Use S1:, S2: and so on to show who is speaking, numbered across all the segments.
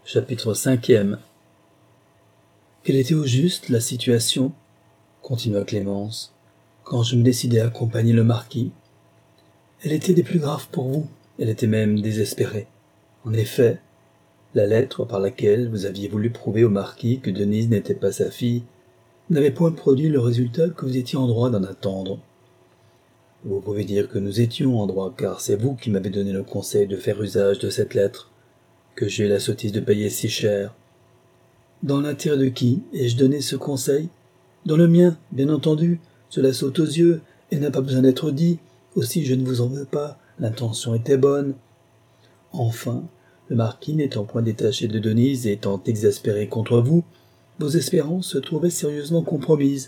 S1: Chapitre 5. Quelle était au juste la situation, continua Clémence, quand je me décidai à accompagner le marquis? Elle était des plus graves pour vous, elle était même désespérée. En effet, la lettre par laquelle vous aviez voulu prouver au marquis que Denise n'était pas sa fille n'avait point produit le résultat que vous étiez en droit d'en attendre. Vous pouvez dire que nous étions en droit, car c'est vous qui m'avez donné le conseil de faire usage de cette lettre, que j'ai eu la sottise de payer si cher. Dans l'intérêt de qui ai-je donné ce conseil? Dans le mien, bien entendu, cela saute aux yeux et n'a pas besoin d'être dit, aussi je ne vous en veux pas, l'intention était bonne. Enfin, le marquis n'étant point détaché de Denise et étant exaspéré contre vous, vos espérances se trouvaient sérieusement compromises.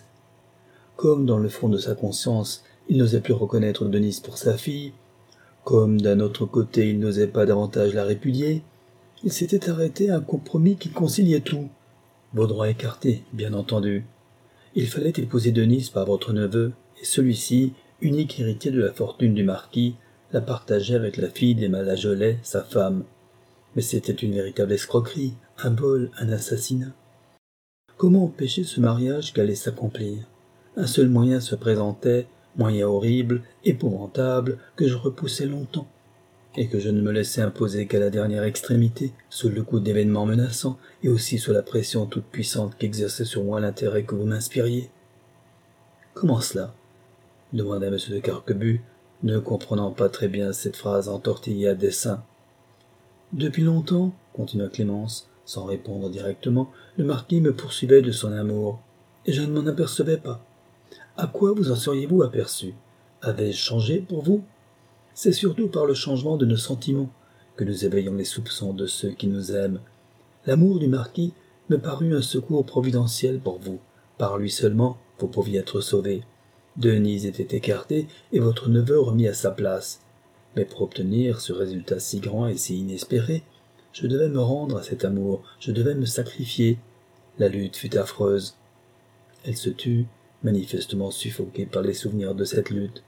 S1: Comme dans le fond de sa conscience, il n'osait plus reconnaître Denise pour sa fille, comme d'un autre côté il n'osait pas davantage la répudier, il s'était arrêté à un compromis qui conciliait tout. Vos droits écartés, bien entendu. Il fallait épouser Denise par votre neveu, et celui-ci, unique héritier de la fortune du marquis, la partageait avec la fille d'Emma Lagelet, sa femme. Mais c'était une véritable escroquerie, un vol, un assassinat. Comment empêcher ce mariage qui allait s'accomplir? Un seul moyen se présentait, moyen horrible, épouvantable, que je repoussais longtemps, et que je ne me laissais imposer qu'à la dernière extrémité, sous le coup d'événements menaçants, et aussi sous la pression toute puissante qu'exerçait sur moi l'intérêt que vous m'inspiriez. Comment cela? Demanda M. de Carquebus, ne comprenant pas très bien cette phrase entortillée à dessein. Depuis longtemps, continua Clémence, sans répondre directement, le marquis me poursuivait de son amour, et je ne m'en apercevais pas. À quoi vous en seriez-vous aperçu? Avais-je changé pour vous? C'est surtout par le changement de nos sentiments que nous éveillons les soupçons de ceux qui nous aiment. L'amour du marquis me parut un secours providentiel pour vous. Par lui seulement, vous pouviez être sauvé. Denise était écartée et votre neveu remis à sa place. Mais pour obtenir ce résultat si grand et si inespéré, je devais me rendre à cet amour, je devais me sacrifier. La lutte fut affreuse. Elle se tut, manifestement suffoquée par les souvenirs de cette lutte.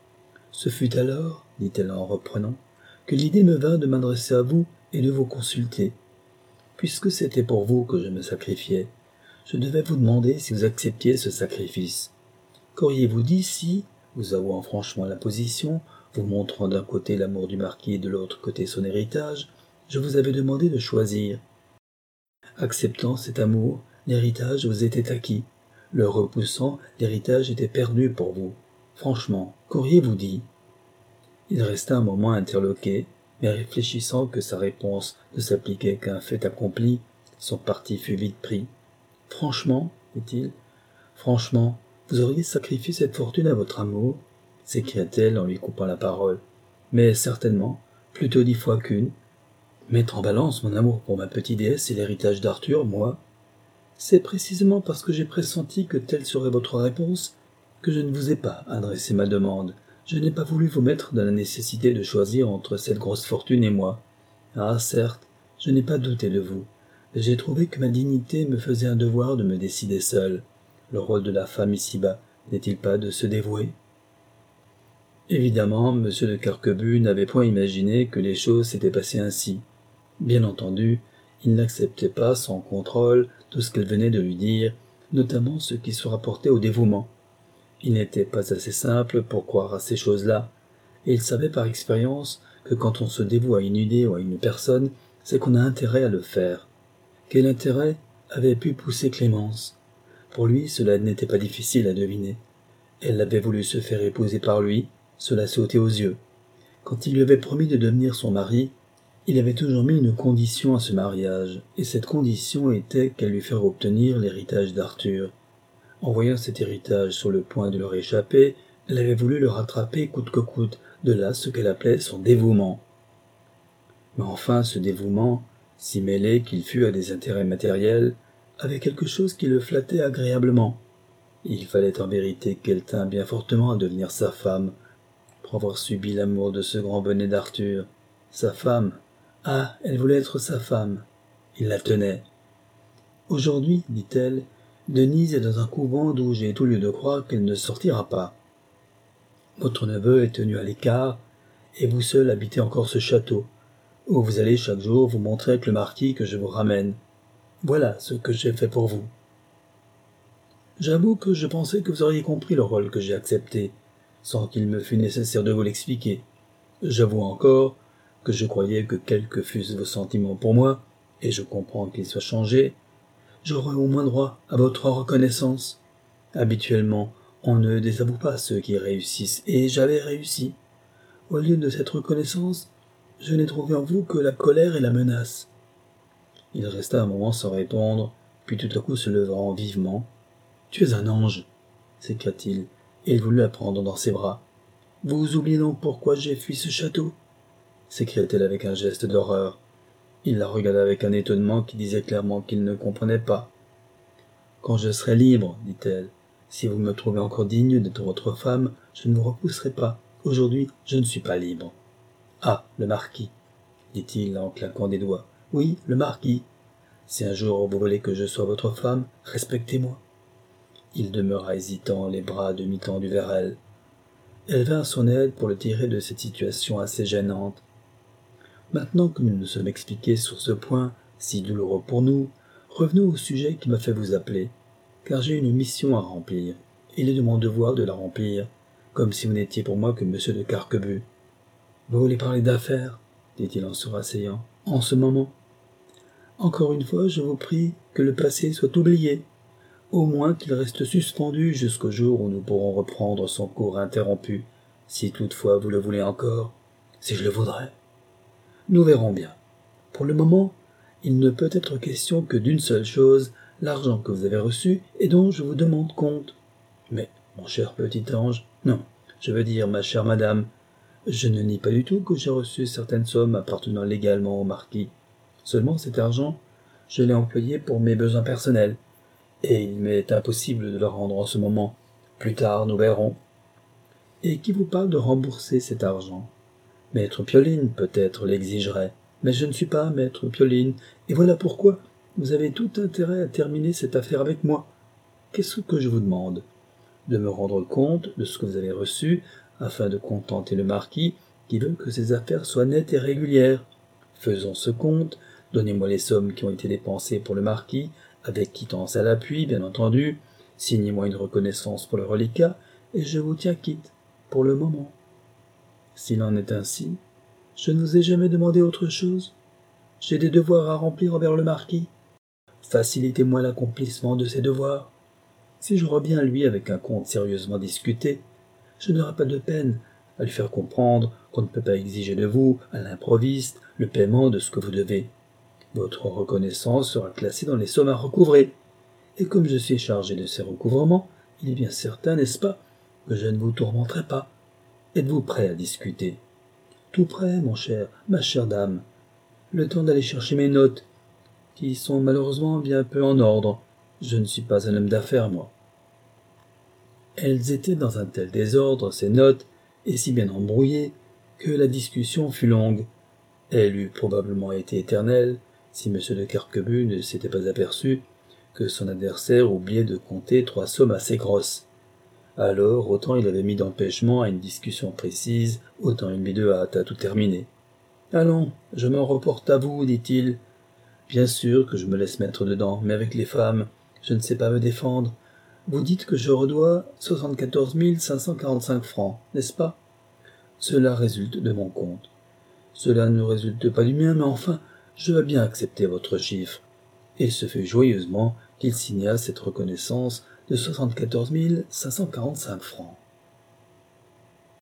S1: Ce fut alors, dit-elle en reprenant, que l'idée me vint de m'adresser à vous et de vous consulter. Puisque c'était pour vous que je me sacrifiais, je devais vous demander si vous acceptiez ce sacrifice. Qu'auriez-vous dit si, vous avouant franchement la position, vous montrant d'un côté l'amour du marquis et de l'autre côté son héritage, je vous avais demandé de choisir? Acceptant cet amour, l'héritage vous était acquis. Le repoussant, l'héritage était perdu pour vous. Franchement, qu'auriez-vous dit? Il resta un moment interloqué, mais réfléchissant que sa réponse ne s'appliquait qu'à un fait accompli, son parti fut vite pris. « Franchement, dit-il, franchement, vous auriez sacrifié cette fortune à votre amour ?» s'écria-t-elle en lui coupant la parole. « Mais certainement, plutôt 10 fois qu'une. Mettre en balance mon amour pour ma petite déesse et l'héritage d'Arthur, moi. C'est précisément parce que j'ai pressenti que telle serait votre réponse que je ne vous ai pas adressé ma demande. Je n'ai pas voulu vous mettre dans la nécessité de choisir entre cette grosse fortune et moi. Ah, certes, je n'ai pas douté de vous. J'ai trouvé que ma dignité me faisait un devoir de me décider seule. Le rôle de la femme ici-bas n'est-il pas de se dévouer? Évidemment, M. de Carquebus n'avait point imaginé que les choses s'étaient passées ainsi. Bien entendu, il n'acceptait pas sans contrôle tout ce qu'elle venait de lui dire, notamment ce qui se rapportait au dévouement. Il n'était pas assez simple pour croire à ces choses-là, et il savait par expérience que quand on se dévoue à une idée ou à une personne, c'est qu'on a intérêt à le faire. Quel intérêt avait pu pousser Clémence? Pour lui, cela n'était pas difficile à deviner. Elle avait voulu se faire épouser par lui, cela sautait aux yeux. Quand il lui avait promis de devenir son mari, il avait toujours mis une condition à ce mariage, et cette condition était qu'elle lui ferait obtenir l'héritage d'Arthur. En voyant cet héritage sur le point de leur échapper, elle avait voulu le rattraper coûte que coûte, de là ce qu'elle appelait son dévouement. Mais enfin, ce dévouement, si mêlé qu'il fût à des intérêts matériels, avait quelque chose qui le flattait agréablement. Il fallait en vérité qu'elle tînt bien fortement à devenir sa femme, pour avoir subi l'amour de ce grand bonnet d'Arthur. Sa femme. Ah, elle voulait être sa femme. Il la tenait. Aujourd'hui, dit-elle, Denise est dans un couvent d'où j'ai tout lieu de croire qu'elle ne sortira pas. Votre neveu est tenu à l'écart, et vous seul habitez encore ce château. où vous allez chaque jour vous montrer avec le marquis que je vous ramène. Voilà ce que j'ai fait pour vous. J'avoue que je pensais que vous auriez compris le rôle que j'ai accepté, sans qu'il me fût nécessaire de vous l'expliquer. J'avoue encore que je croyais que quels que fussent vos sentiments pour moi, et je comprends qu'ils soient changés, j'aurais au moins droit à votre reconnaissance. Habituellement, on ne désavoue pas ceux qui réussissent, et j'avais réussi. Au lieu de cette reconnaissance, je n'ai trouvé en vous que la colère et la menace. Il resta un moment sans répondre, puis tout à coup se levant vivement. « Tu es un ange !» s'écria-t-il, et il voulut la prendre dans ses bras. « Vous oubliez donc pourquoi j'ai fui ce château ?» s'écria-t-elle avec un geste d'horreur. Il la regarda avec un étonnement qui disait clairement qu'il ne comprenait pas. « Quand je serai libre, dit-elle, si vous me trouvez encore digne d'être votre femme, je ne vous repousserai pas. Aujourd'hui, je ne suis pas libre. »« Ah, le marquis, dit-il en claquant des doigts. Oui, le marquis. Si un jour vous voulez que je sois votre femme, respectez-moi. » Il demeura hésitant, les bras à demi tendus vers elle. Elle vint à son aide pour le tirer de cette situation assez gênante. Maintenant que nous nous sommes expliqués sur ce point, si douloureux pour nous, revenons au sujet qui m'a fait vous appeler, car j'ai une mission à remplir. Il est de mon devoir de la remplir, comme si vous n'étiez pour moi que monsieur de Carquebus. Vous voulez parler d'affaires, dit-il en se rasseyant, en ce moment. Encore une fois, je vous prie que le passé soit oublié, au moins qu'il reste suspendu jusqu'au jour où nous pourrons reprendre son cours interrompu, si toutefois vous le voulez encore, si je le voudrais. Nous verrons bien. Pour le moment, il ne peut être question que d'une seule chose, l'argent que vous avez reçu et dont je vous demande compte. Mais, mon cher petit ange, non, je veux dire, ma chère madame, je ne nie pas du tout que j'ai reçu certaines sommes appartenant légalement au marquis. Seulement cet argent, je l'ai employé pour mes besoins personnels, et il m'est impossible de le rendre en ce moment. Plus tard, nous verrons. Et qui vous parle de rembourser cet argent? Maître Pioline, peut-être, l'exigerait, mais je ne suis pas maître Pioline, et voilà pourquoi vous avez tout intérêt à terminer cette affaire avec moi. Qu'est-ce que je vous demande? De me rendre compte de ce que vous avez reçu, afin de contenter le marquis, qui veut que ses affaires soient nettes et régulières. Faisons ce compte, donnez-moi les sommes qui ont été dépensées pour le marquis, avec quittance à l'appui, bien entendu, signez-moi une reconnaissance pour le reliquat, et je vous tiens quitte, pour le moment. S'il en est ainsi, je ne vous ai jamais demandé autre chose. J'ai des devoirs à remplir envers le marquis. Facilitez-moi l'accomplissement de ces devoirs. Si je reviens à lui avec un compte sérieusement discuté, je n'aurai pas de peine à lui faire comprendre qu'on ne peut pas exiger de vous, à l'improviste, le paiement de ce que vous devez. Votre reconnaissance sera classée dans les sommes à recouvrer. Et comme je suis chargé de ces recouvrements, il est bien certain, n'est-ce pas, que je ne vous tourmenterai pas. Êtes-vous prêt à discuter? Tout prêt, mon cher, ma chère dame. Le temps d'aller chercher mes notes, qui sont malheureusement bien peu en ordre. Je ne suis pas un homme d'affaires, moi. Elles étaient dans un tel désordre, ces notes, et si bien embrouillées, que la discussion fut longue. Elle eût probablement été éternelle, si M. de Carquebus ne s'était pas aperçu que son adversaire oubliait de compter 3 sommes assez grosses. Alors, autant il avait mis d'empêchement à une discussion précise, autant il mit de hâte à tout terminer. « Allons, je m'en reporte à vous, dit-il. Bien sûr que je me laisse mettre dedans, mais avec les femmes, je ne sais pas me défendre. Vous dites que je redois 74 545 francs, n'est-ce pas? Cela résulte de mon compte. Cela ne résulte pas du mien, mais enfin, je veux bien accepter votre chiffre. » Et ce fut joyeusement qu'il signa cette reconnaissance de 74 545 francs.